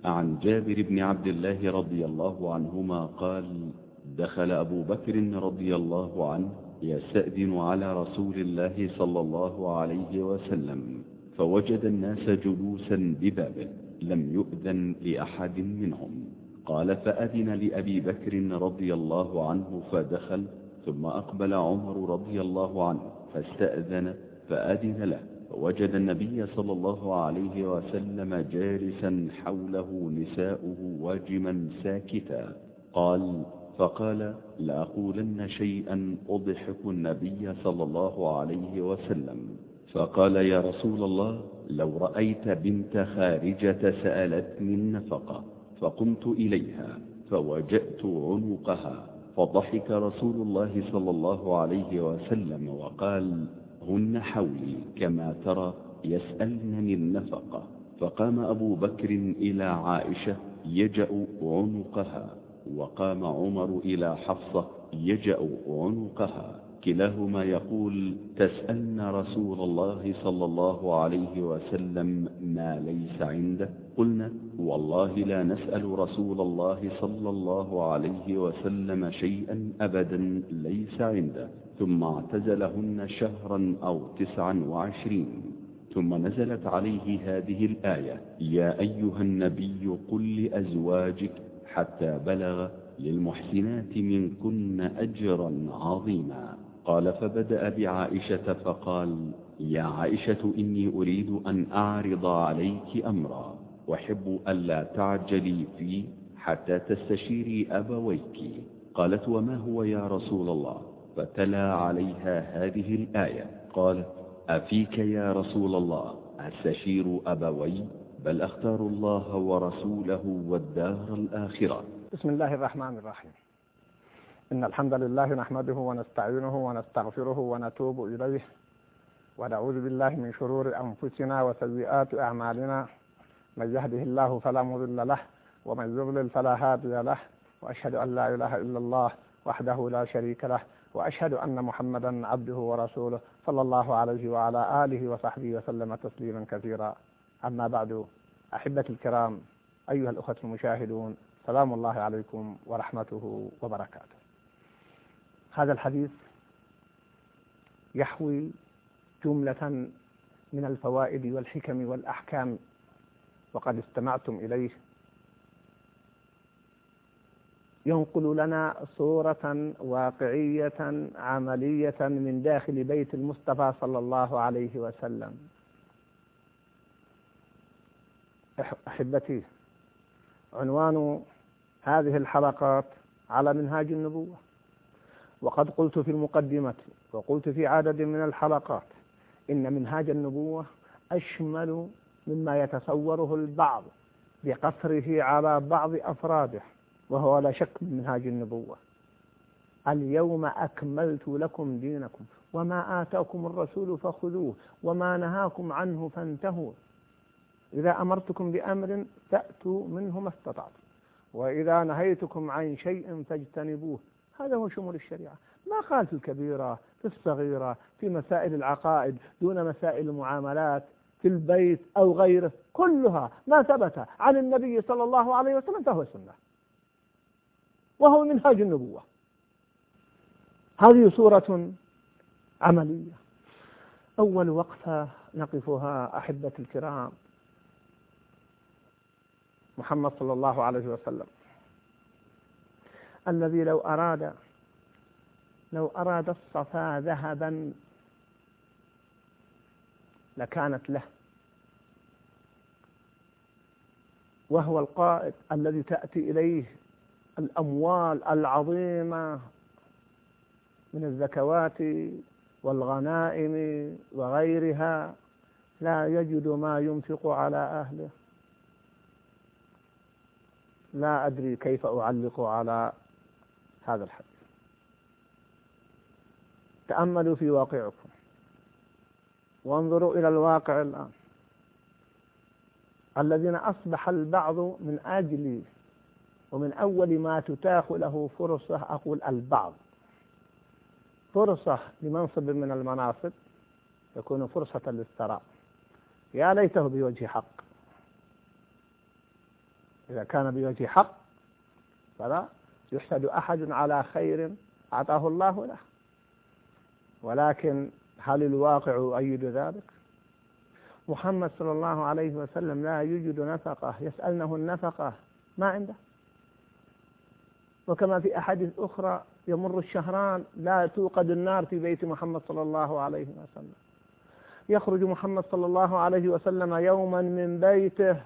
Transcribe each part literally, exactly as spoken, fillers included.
عن جابر بن عبد الله رضي الله عنهما قال: دخل أبو بكر رضي الله عنه يستأذن على رسول الله صلى الله عليه وسلم، فوجد الناس جلوسا ببابه لم يؤذن لأحد منهم. قال: فأذن لأبي بكر رضي الله عنه فدخل، ثم أقبل عمر رضي الله عنه فاستأذن فأذن له، فوجد النبي صلى الله عليه وسلم جالسا حوله نساؤه واجما ساكتا. قال: فقال: لأقولن شيئا أضحك النبي صلى الله عليه وسلم. فقال: يا رسول الله، لو رأيت بنت خارجة سألتني النفقة، فقمت إليها فوجأت عنقها، فضحك رسول الله صلى الله عليه وسلم وقال: هن حولي كما ترى يسألنني النفقة. فقام أبو بكر إلى عائشة يجأ عنقها، وقام عمر إلى حفصة يجأ عنقها، كلاهما يقول: تسألن رسول الله صلى الله عليه وسلم ما ليس عنده؟ قلنا: والله لا نسأل رسول الله صلى الله عليه وسلم شيئا أبدا ليس عنده. ثم اعتزلهن شهرا أو تسعا وعشرين، ثم نزلت عليه هذه الآية: يا أيها النبي قل لأزواجك، حتى بلغ: للمحسنات منكن أجرا عظيما. قال: فبدأ بعائشة فقال: يا عائشة، إني أريد أن أعرض عليك أمرا، وأحب ألا تعجلي فيه حتى تستشيري أبويك. قالت: وما هو يا رسول الله؟ فتلا عليها هذه الآية. قال: أفيك يا رسول الله أستشير أبوي؟ بل أختار الله ورسوله والدار الآخرة. بسم الله الرحمن الرحيم. إن الحمد لله نحمده ونستعينه ونستغفره ونتوب إليه، ونعوذ بالله من شرور أنفسنا وسيئات أعمالنا. من يهده الله فلا مضل له، ومن يضلل فلا هادي له، وأشهد أن لا إله إلا الله وحده لا شريك له، وأشهد أن محمدا عبده ورسوله صلى الله عليه وعلى آله وصحبه وسلم تسليما كثيرا. أما بعد، أحبتي الكرام، أيها الأخوة المشاهدون، سلام الله عليكم ورحمته وبركاته. هذا الحديث يحوي جملة من الفوائد والحكم والأحكام، وقد استمعتم إليه. ينقل لنا صورة واقعية عملية من داخل بيت المصطفى صلى الله عليه وسلم. أحبتي، عنوان هذه الحلقات على منهاج النبوة، وقد قلت في المقدمة وقلت في عدد من الحلقات إن منهاج النبوة أشمل مما يتصوره البعض بقصره على بعض أفراده، وهو لا شك من منهاج النبوة. اليوم أكملت لكم دينكم وما آتاكم الرسول فخذوه وما نهاكم عنه فانتهوا. إذا أمرتكم بأمر فأتوا منه ما استطعتم، وإذا نهيتكم عن شيء فاجتنبوه. هذا هو شمول الشريعة. ما قال في الكبيرة، في الصغيرة، في مسائل العقائد، دون مسائل المعاملات، في البيت أو غيره، كلها ما ثبت عن النبي صلى الله عليه وسلم فهو سنة، وهو منهاج النبوة. هذه صورة عملية. أول وقفة نقفها أحبتي الكرام محمد صلى الله عليه وسلم، الذي لو أراد لو أراد الصفا ذهبا لكانت له، وهو القائد الذي تأتي إليه الأموال العظيمة من الزكوات والغنائم وغيرها، لا يجد ما ينفق على أهله. لا أدري كيف أعلق على هذا الحديث. تأملوا في واقعكم وانظروا إلى الواقع الآن، الذين أصبح البعض من أجل ومن أول ما تتاح له فرصة، أقول البعض، فرصة لمنصب من المناصب يكون فرصة للثراء. يا ليته بوجه حق. إذا كان بوجه حق فلا يحسد أحد على خير أعطاه الله له، ولكن هل الواقع يؤيد ذلك؟ محمد صلى الله عليه وسلم لا يوجد نفقة يسألنه النفقة ما عنده، وكما في أحاديث أخرى يمر الشهران لا توقد النار في بيت محمد صلى الله عليه وسلم. يخرج محمد صلى الله عليه وسلم يوما من بيته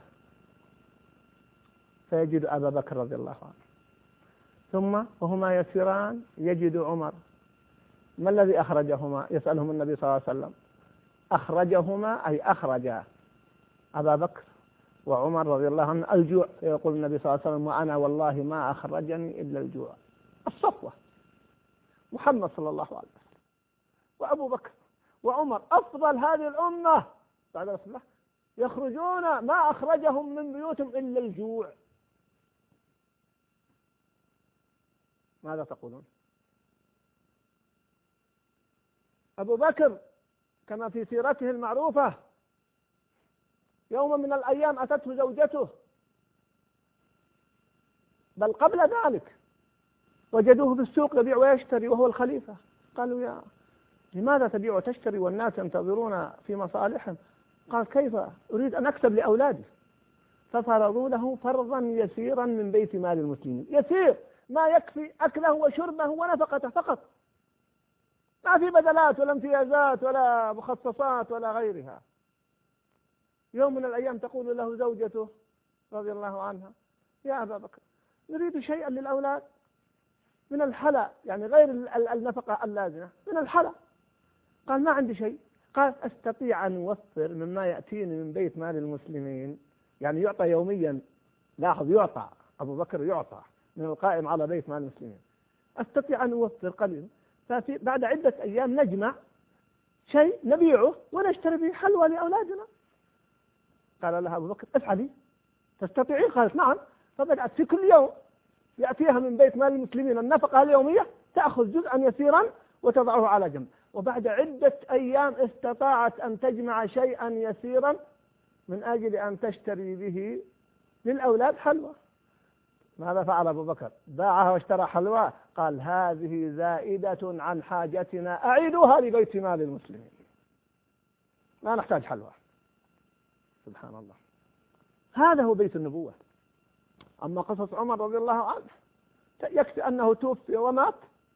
فيجد أبا بكر رضي الله عنه، ثم وهما يسيران يجد عمر. ما الذي أخرجهما؟ يسألهم النبي صلى الله عليه وسلم. أخرجهما أي أخرج أبا بكر وعمر رضي الله عنه الجوع، يقول النبي صلى الله عليه وسلم وأنا والله ما أخرجني إلا الجوع. الصفوة محمد صلى الله عليه وسلم وأبو بكر وعمر أفضل هذه الأمة بعد رسول الله، يخرجون ما أخرجهم من بيوتهم إلا الجوع. ماذا تقولون؟ أبو بكر كما في سيرته المعروفة يوم من الأيام أتته زوجته، بل قبل ذلك وجدوه في السوق يبيع ويشتري وهو الخليفة. قالوا يا لماذا تبيع وتشتري والناس ينتظرون في مصالحهم؟ قال كيف أريد أن أكسب لأولادي. ففرضوا له فرضا يسيرا من بيت مال المسلمين، يسير ما يكفي أكله وشربه ونفقته فقط، ما في بدلات ولا امتيازات ولا مخصصات ولا غيرها. يوم من الأيام تقول له زوجته رضي الله عنها يا أبا بكر نريد شيئا للأولاد من الحلا، يعني غير النفقة اللازمة، من الحلا. قال ما عندي شيء. قال أستطيع أن أوفر مما يأتيني من بيت مال المسلمين، يعني يعطى يوميا، لاحظ يعطى، أبو بكر يعطى من القائم على بيت مال المسلمين، أستطيع أن أوفر قليلا، ففي بعد عدة أيام نجمع شيء نبيعه ونشتري به حلوى لأولادنا. قال لها أبو بكر افعلي تستطيعين؟ قالت نعم. فبدأت في كل يوم يأتيها من بيت مال المسلمين النفقة اليومية، تأخذ جزءا يسيرا وتضعه على جنب، وبعد عدة أيام استطاعت أن تجمع شيئا يسيرا من أجل أن تشتري به للأولاد حلوى. ماذا فعل أبو بكر؟ باعها واشترى حلوى. قال هذه زائدة عن حاجتنا أعيدوها لبيت مال المسلمين، لا نحتاج حلوى. سبحان الله، هذا هو بيت النبوة. أما قصص عمر رضي الله عنه يكفي أنه توفي ومات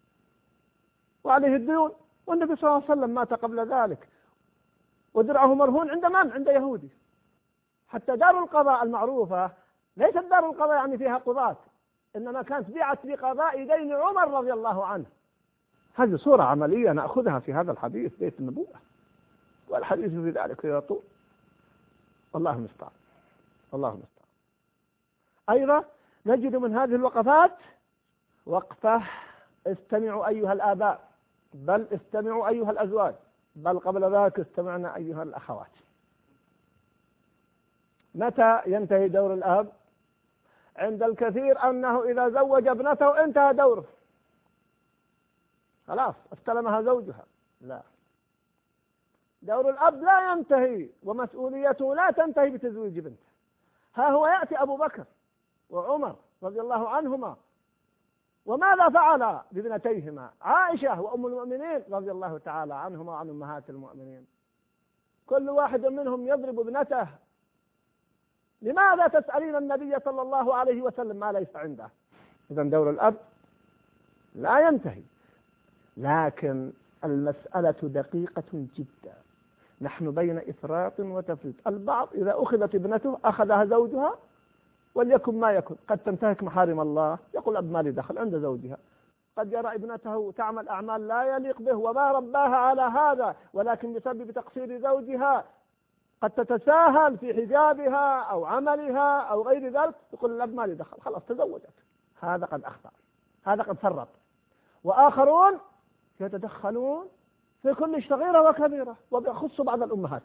وعليه الديون، والنبي صلى الله عليه وسلم مات قبل ذلك ودرعه مرهون عند من؟ عند يهودي. حتى دار القضاء المعروفة ليست دار القضاء يعني فيها قضاة، إنما كانت بيعت بقضاء دين عمر رضي الله عنه. هذه صورة عملية نأخذها في هذا الحديث بيت النبوة، والحديث في ذلك يطول، والله المستعان، الله المستعان. أيضا نجد من هذه الوقفات وقفة استمعوا أيها الآباء، بل استمعوا أيها الأزواج، بل قبل ذلك استمعنا أيها الأخوات. متى ينتهي دور الأب؟ عند الكثير أنه إذا زوج ابنته انتهى دوره، خلاص استلمها زوجها. لا، دور الأب لا ينتهي ومسؤوليته لا تنتهي بتزويج بنته. ها هو يأتي أبو بكر وعمر رضي الله عنهما، وماذا فعل بابنتيهما عائشة وأم المؤمنين رضي الله تعالى عنهما وعن أمهات المؤمنين؟ كل واحد منهم يضرب ابنته. لماذا تسألين النبي صلى الله عليه وسلم ما ليس عنده؟ إذا دور الأب لا ينتهي، لكن المسألة دقيقة جدا. نحن بين إفراط وتفريط. البعض إذا أخذت ابنته أخذها زوجها وليكن ما يكن، قد تنتهك محارم الله، يقول أب ما لي دخل عند زوجها. قد يرى ابنته تعمل أعمال لا يليق به وما رباها على هذا، ولكن بسبب تقصير زوجها قد تتساهل في حجابها أو عملها أو غير ذلك، يقول الأب ما لي دخل، خلاص تزوجت. هذا قد أخطأ، هذا قد فرط. وآخرون يتدخلون في كل صغيرة وكبيرة، وبيخص بعض الأمهات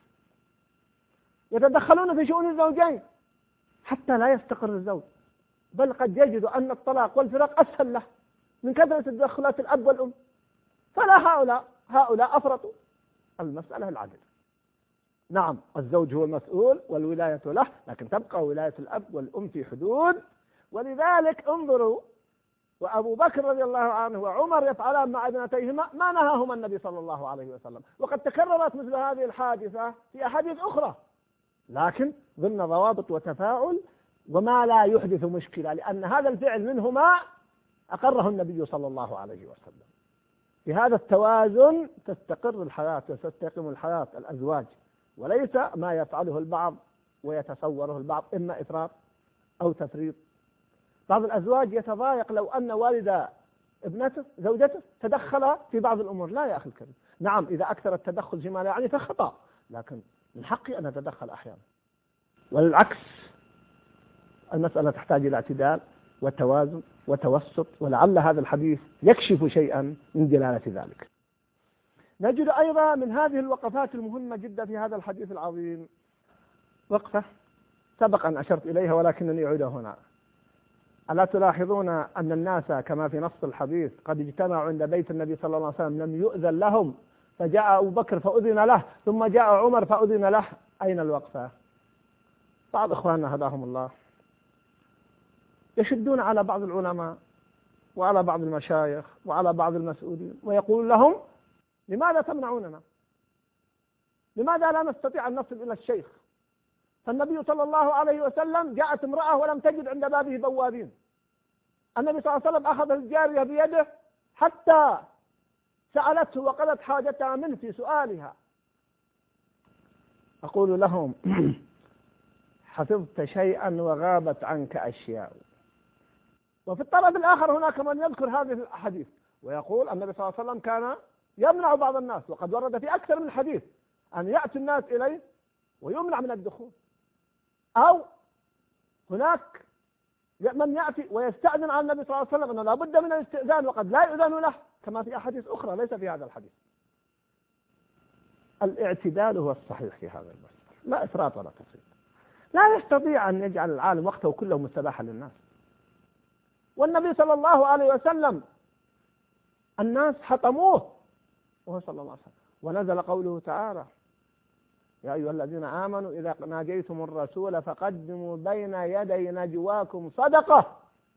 يتدخلون في شؤون الزوجين حتى لا يستقر الزوج، بل قد يجد أن الطلاق والفراق أسهل له من كثرة تدخلات الأب والأم. فلا هؤلاء هؤلاء أفرطوا. المسألة العدل، نعم الزوج هو المسؤول والولاية له، لكن تبقى ولاية الأب والأم في حدود. ولذلك انظروا، وأبو بكر رضي الله عنه وعمر يفعلان مع ابنتيهما ما نهاهما النبي صلى الله عليه وسلم، وقد تكررت مثل هذه الحادثة في أحاديث أخرى، لكن ضمن ضوابط وتفاعل وما لا يحدث مشكلة، لأن هذا الفعل منهما أقره النبي صلى الله عليه وسلم. بهذا التوازن تستقر الحياة وتستقيم الحياة الأزواج، وليس ما يفعله البعض ويتصوره البعض إما إفراط أو تفريط. بعض الأزواج يتضايق لو أن والد ابنته زوجته تدخل في بعض الأمور. لا يا أخي الكريم، نعم إذا أكثر التدخل فيما لا يعني فخطأ، لكن من حقي أن أتدخل أحيانا، والعكس. المسألة تحتاج إلى اعتدال وتوازن وتوسط، ولعل هذا الحديث يكشف شيئا من دلالة ذلك. نجد أيضا من هذه الوقفات المهمة جدا في هذا الحديث العظيم وقفة سبق أن أشرت إليها ولكنني أعيدها هنا. ألا تلاحظون أن الناس كما في نص الحديث قد اجتمعوا عند بيت النبي صلى الله عليه وسلم لم يؤذن لهم، فجاء أبو بكر فأذن له، ثم جاء عمر فأذن له. أين الوقفة؟ بعض إخواننا هداهم الله يشدون على بعض العلماء وعلى بعض المشايخ وعلى بعض المسؤولين ويقول لهم: لماذا تمنعوننا؟ لماذا لا نستطيع أن نصل إلى الشيخ؟ فالنبي صلى الله عليه وسلم جاءت امرأة ولم تجد عند بابه بوابين، النبي صلى الله عليه وسلم أخذ الجارية بيده حتى سألته وقضت حاجتها منه في سؤالها. أقول لهم: حفظت شيئا وغابت عنك أشياء. وفي الطرف الآخر هناك من يذكر هذه الحديث ويقول النبي صلى الله عليه وسلم كان يمنع بعض الناس، وقد ورد في أكثر من حديث أن يأتي الناس إليه ويمنع من الدخول، أو هناك من يأتي ويستأذن على النبي صلى الله عليه وسلم أنه لا بد من الاستئذان وقد لا يؤذن له، كما في أحاديث أخرى ليس في هذا الحديث. الاعتدال هو الصحيح في هذا المسألة، لا إفراط ولا تفريط. لا يستطيع أن يجعل العالم وقته كله مستباحا للناس. والنبي صلى الله عليه وسلم الناس حطموه وهو صلى الله عليه وسلم، ونزل قوله تعالى: يا أيها الذين آمنوا إذا ناجيتم الرسول فقدموا بين يدي نجواكم صدقة.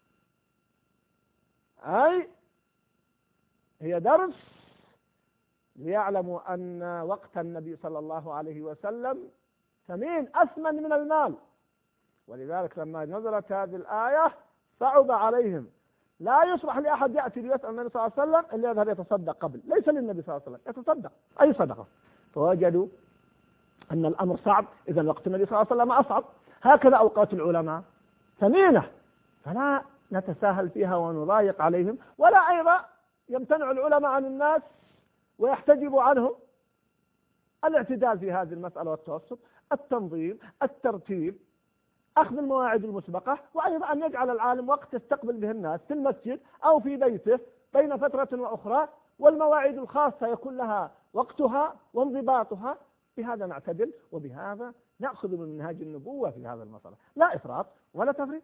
أي هي درس ليعلموا أن وقت النبي صلى الله عليه وسلم ثمين أثمن من المال. ولذلك لما نزلت هذه الآية صعب عليهم، لا يصبح لأحد يأتي ليسأل النبي صلى الله عليه وسلم إلا يذهب يتصدق قبل، ليس للنبي صلى الله عليه وسلم يتصدق أي صدقة. فوجدوا أن الأمر صعب، إذا وقت النبي صلى الله عليه وسلم أصعب. هكذا أوقات العلماء ثمينة، فلا نتساهل فيها ونضايق عليهم، ولا أيضا يمتنع العلماء عن الناس ويحتجب عنهم. الاعتدال في هذه المسألة والتوسط، التنظيم، الترتيب، أخذ المواعيد المسبقة، وأيضا أن يجعل العالم وقت يستقبل به الناس في المسجد أو في بيته بين فترة وأخرى، والمواعيد الخاصة يكون لها وقتها وانضباطها. بهذا نعتدل، وبهذا نأخذ من منهاج النبوة في هذا المسألة، لا إفراط ولا تفريط.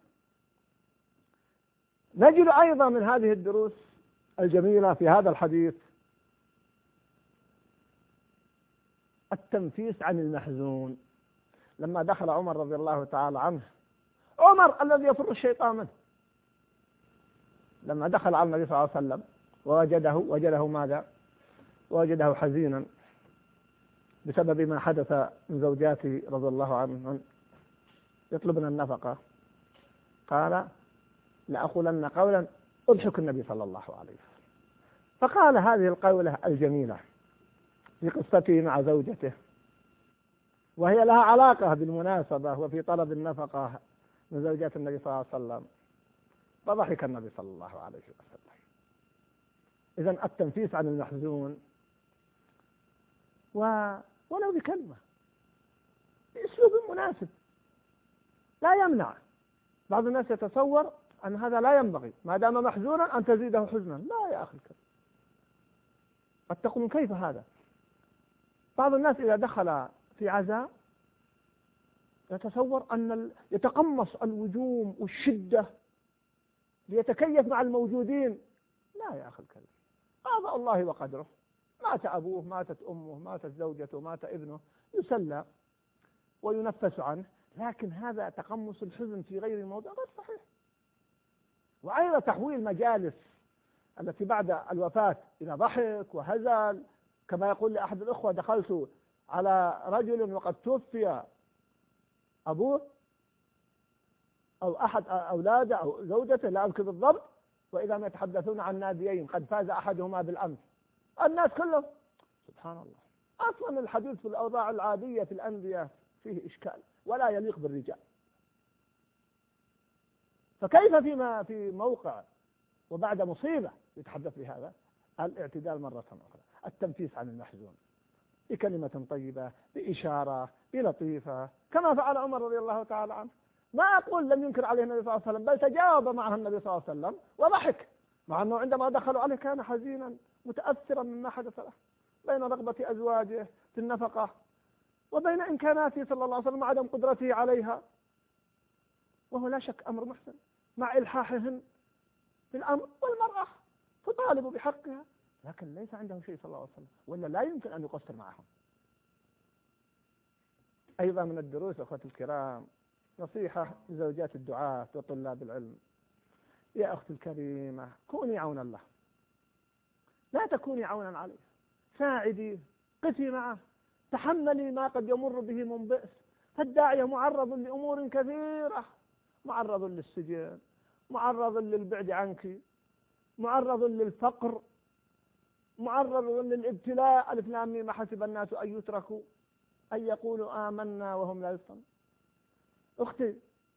نجد أيضا من هذه الدروس الجميلة في هذا الحديث التنفيس عن المحزون. لما دخل عمر رضي الله تعالى عنه، عمر الذي يفر الشيطان منه، لما دخل على النبي صلى الله عليه وسلم ووجده وجده ماذا؟ وجده حزينا بسبب ما حدث من زوجاته رضي الله عنهن يطلبن النفقة. قال: لأقولن قولا أضحك النبي صلى الله عليه وسلم. فقال هذه القولة الجميلة في قصته مع زوجته، وهي لها علاقة بالمناسبة وفي طلب النفقة من زوجات النبي صلى الله عليه وسلم. فضحك النبي صلى الله عليه وسلم. إذن التنفيس عن المحزون و... ولو بكلمة بأسلوب مناسب لا يمنع. بعض الناس يتصور أن هذا لا ينبغي، ما دام محزونا أن تزيده حزنا. لا يا أخي الكريم، قد تقول كيف هذا؟ بعض الناس إذا دخل في عزاء يتصور أن ال... يتقمص الوجوم والشدة ليتكيف مع الموجودين. لا يا أخي الكريم، قضاء الله وقدره، مات أبوه، ماتت أمه، ماتت زوجته، مات ابنه، يسلى وينفس عنه، لكن هذا تقمص الحزن في غير موضع غير صحيح. وأيضا تحويل مجالس التي بعد الوفاة إلى ضحك وهزل، كما يقول لأحد الأخوة: دخلت على رجل وقد توفي أبوه أو أحد أولاده أو زوجته لا أذكر بالضبط، وإذا ما يتحدثون عن ناديين قد فاز أحدهما بالأمس، الناس كلهم سبحان الله. أصلا الحديث في الأوضاع العادية في الأندية فيه إشكال ولا يليق بالرجال، فكيف فيما في موقع وبعد مصيبة يتحدث بهذا؟ الاعتدال مرة أخرى، التنفيس عن المحزون بكلمة طيبة، بإشارة، بلطيفة، كما فعل عمر رضي الله تعالى عنه. ما أقول لم ينكر عليه النبي صلى الله عليه وسلم، بل تجاوب معه النبي صلى الله عليه وسلم وضحك، مع أنه عندما دخلوا عليه كان حزينا متأثرا مما حدث له، بين رغبة أزواجه في النفقة وبين إمكاناته صلى الله عليه وسلم وعدم قدرته عليها، وهو لا شك أمر محسن مع إلحاحهن في الأمر، والمرأة تطالب بحقها، لكن ليس عنده شيء صلى الله عليه وسلم، ولا لا يمكن أن يقصر معهم. أيضا من الدروس أخوتي الكرام نصيحة لزوجات الدعاة وطلاب العلم: يا أختي الكريمة كوني عونا له، لا تكوني عونا عليه، ساعدي، قفي معه، تحملي ما قد يمر به من بئس، فالداعية معرض لأمور كثيرة، معرض للسجن، معرض للبعد عنك، معرض للفقر، معرض للابتلاء، ألف لام ميم حسب الناس أن يتركوا أن يقولوا آمنا وهم لا يفتنون. أختي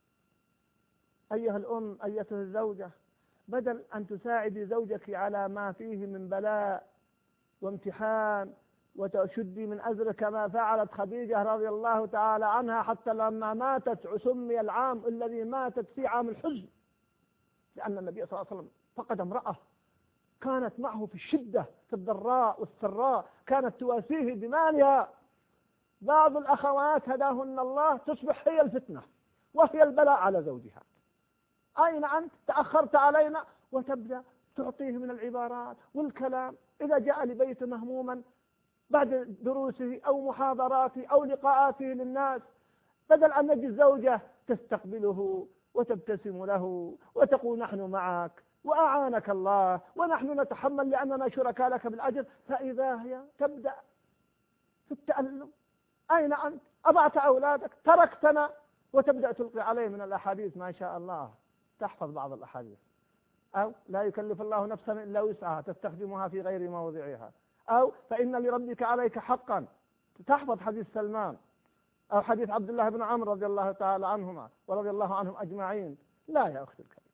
أيها الأم، أيتها الزوجة، بدل أن تساعدي زوجك على ما فيه من بلاء وامتحان وتشدي من أزر كما فعلت خديجة رضي الله تعالى عنها، حتى لما ماتت سمي العام الذي ماتت فيه عام الحزن، لأن النبي صلى الله عليه وسلم فقد امرأة كانت معه في الشدة في الضراء والسراء، كانت تواسيه بمالها. بعض الأخوات هداهن الله تصبح هي الفتنة وهي البلاء على زوجها. أين أنت؟ تأخرت علينا، وتبدأ تعطيه من العبارات والكلام. إذا جاء لبيت مهموما بعد دروسه أو محاضراته أو لقاءاته للناس، بدل أن نجد الزوجة تستقبله وتبتسم له وتقول نحن معك وأعانك الله ونحن نتحمل لأننا شركاء لك بالأجر، فإذا هي تبدأ في التألم. أين أنت؟ أضعت أولادك، تركتنا، وتبدأ تلقي عليه من الأحاديث ما شاء الله، تحفظ بعض الأحاديث، أو لا يكلف الله نفسا إلا وسعها تستخدمها في غير موضعها، أو فإن لربك عليك حقا، تحفظ حديث سلمان أو حديث عبد الله بن عمرو رضي الله تعالى عنهما ورضي الله عنهم أجمعين. لا يا أختي الكريمة،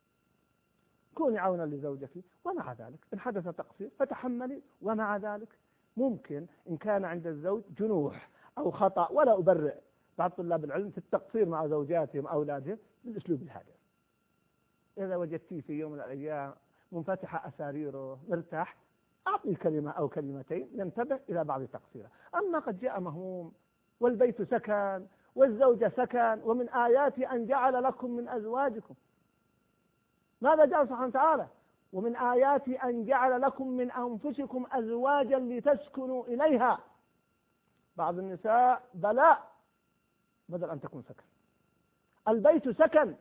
كوني عونا لزوجك، ومع ذلك إن حدث تقصير فتحملي، ومع ذلك ممكن إن كان عند الزوج جنوح أو خطأ، ولا أبرئ بعض طلاب العلم في التقصير مع زوجاتهم أولادهم بالأسلوب الهادئ. إذا وجدتيه في يوم من الأيام منفتح أساريره مرتاح، أعطي كلمة أو كلمتين ينتبه إلى بعض تقصيره. أما قد جاء مهموم والبيت سكن والزوجة سكن، ومن آياته أن جعل لكم من أزواجكم، ماذا جاء سبحانه وتعالى؟ ومن آياته أن جعل لكم من أنفسكم أزواجا لتسكنوا إليها. بعض النساء بلاء بدل أن تكون سكن، البيت سكن.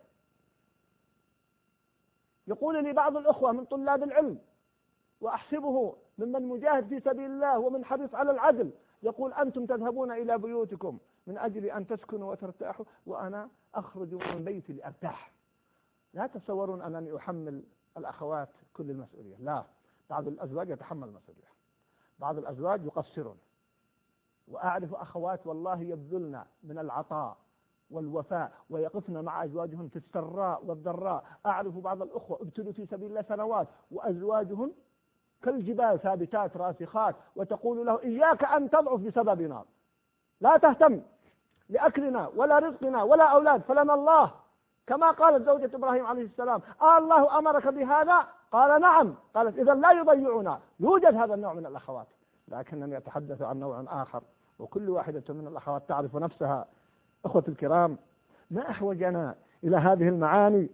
يقول لي بعض الأخوة من طلاب العلم، وأحسبه ممن مجاهد في سبيل الله ومن حريص على العدل، يقول أنتم تذهبون إلى بيوتكم من أجل أن تسكنوا وترتاحوا، وأنا أخرج من بيتي لأرتاح. لا تتصورون أنني أحمل الأخوات كل المسؤولية، لا، بعض الأزواج يتحمل المسؤولية، بعض الأزواج يقصرون. وأعرف أخوات والله يبذلن من العطاء والوفاء ويقفن مع أزواجهن في السراء والضراء. أعرف بعض الأخوة ابتلوا في سبيل الله سنوات وأزواجهن كالجبال ثابتات راسخات، وتقول له إياك أن تضعف بسببنا، لا تهتم لأكلنا ولا رزقنا ولا أولاد، فلنا الله، كما قالت زوجة إبراهيم عليه السلام: آه الله أمرك بهذا؟ قال نعم. قالت إذا لا يضيعنا. يوجد هذا النوع من الأخوات، لكنهم يتحدث عن نوع آخر، وكل واحدة من الأخوات تعرف نفسها. أخوة الكرام، ما أحوجنا إلى هذه المعاني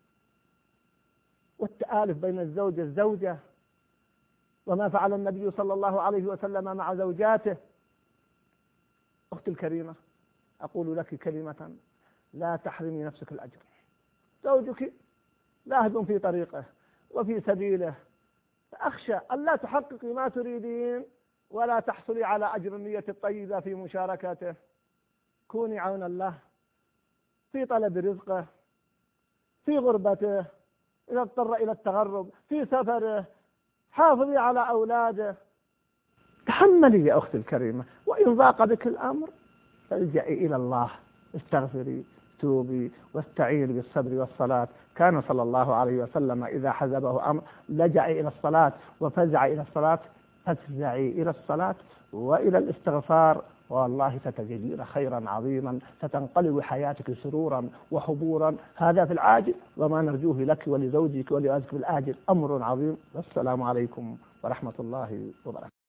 والتآلف بين الزوج والزوجة، وما فعل النبي صلى الله عليه وسلم مع زوجاته. أختي الكريمة، أقول لك كلمة لا تحرمي نفسك الأجر. زوجك ذاهب في طريقه وفي سبيله، فأخشى أن لا تحققي ما تريدين ولا تحصلي على أجر النية الطيبة في مشاركته. كوني عونا له في طلب رزقه، في غربته، إذا اضطر إلى التغرب، في سفره، حافظي على أولاده. تحملي يا أختي الكريمة، وإن ضاق بك الأمر فالجئي إلى الله، استغفري، توبي، واستعيني بالصبر والصلاة. كان صلى الله عليه وسلم إذا حزبه أمر لجأ إلى الصلاة، وفزع إلى الصلاة، فافزعي إلى الصلاة وإلى الاستغفار، والله ستجدين خيرا عظيما، ستنقلب حياتك سرورا وحبورا. هذا في العاجل، وما نرجوه لك ولزوجك ولأولادك في الآجل أمر عظيم. والسلام عليكم ورحمة الله وبركاته.